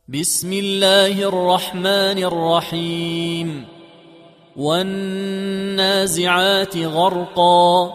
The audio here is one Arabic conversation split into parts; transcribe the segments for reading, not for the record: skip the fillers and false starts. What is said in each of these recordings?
بسم الله الرحمن الرحيم والنازعات غرقا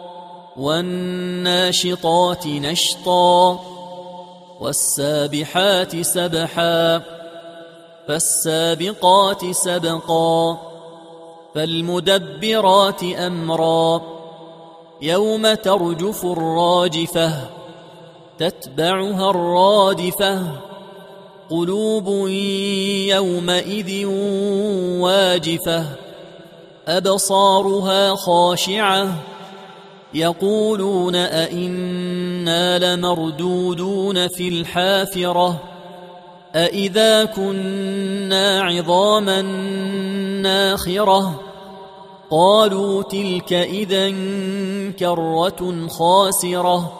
والناشطات نشطا والسابحات سبحا فالسابقات سبقا فالمدبرات أمرا يوم ترجف الراجفة تتبعها الرادفة قلوب يومئذ واجفة أبصارها خاشعة يقولون أئنا لمردودون في الحافرة أئذا كنا عظاما ناخرة قالوا تلك إذا كرة خاسرة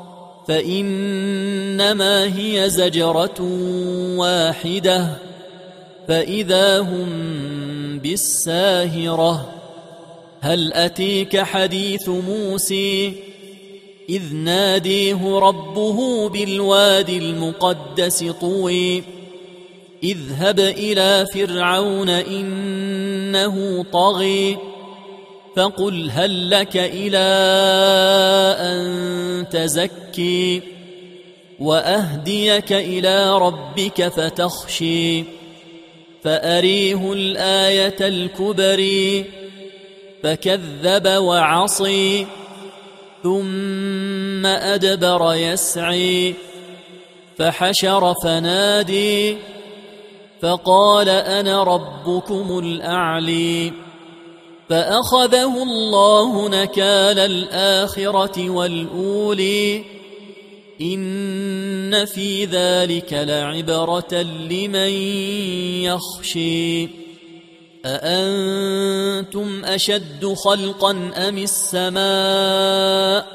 فإنما هي زجرة واحدة فإذا هم بالساهرة هل أتيك حديث موسى إذ ناديه ربه بالوادي المقدس طوى اذهب إلى فرعون إنه طغى فقل هل لك إلى أن تزكي وأهديك إلى ربك فتخشي فأريه الآية الكبرى فكذب وعصي ثم أدبر يسعي فحشر فنادي فقال أنا ربكم الأعلى فأخذه الله نكال الآخرة والأولى إن في ذلك لعبرة لمن يخشي أأنتم أشد خلقا أم السماء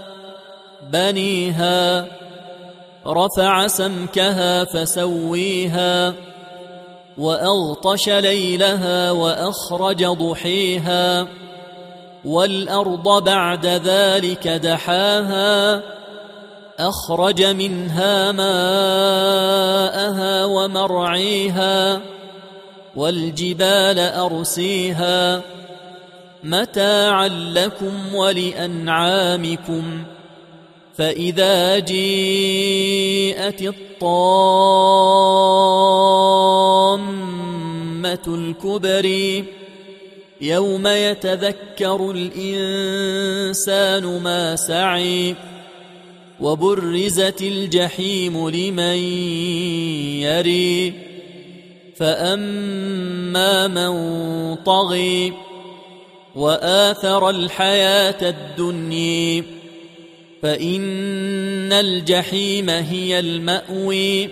بنيها رفع سمكها فسويها وأغطش ليلها وأخرج ضحيها والأرض بعد ذلك دحاها أخرج منها ماءها ومرعيها والجبال أرسيها متاعا لكم ولأنعامكم فإذا جاءت الطامة الكبرى يوم يتذكر الإنسان ما سعى وبرزت الجحيم لمن يرى فأما من طغى وآثر الحياة الدنيا فإن الجحيم هي المأوى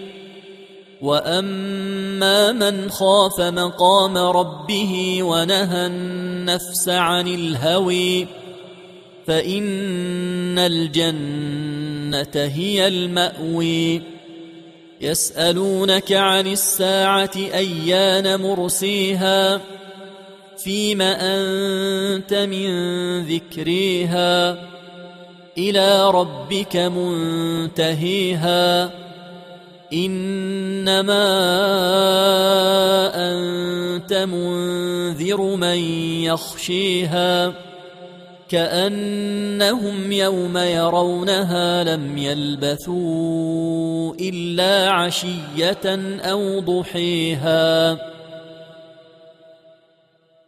وأما من خاف مقام ربه ونهى النفس عن الهوى فإن الجنة هي المأوى يسألونك عن الساعة أيان مرسيها فيم أنت من ذكريها إلى ربك منتهيها إنما أنت منذر من يخشيها كأنهم يوم يرونها لم يلبثوا إلا عشية أو ضحيها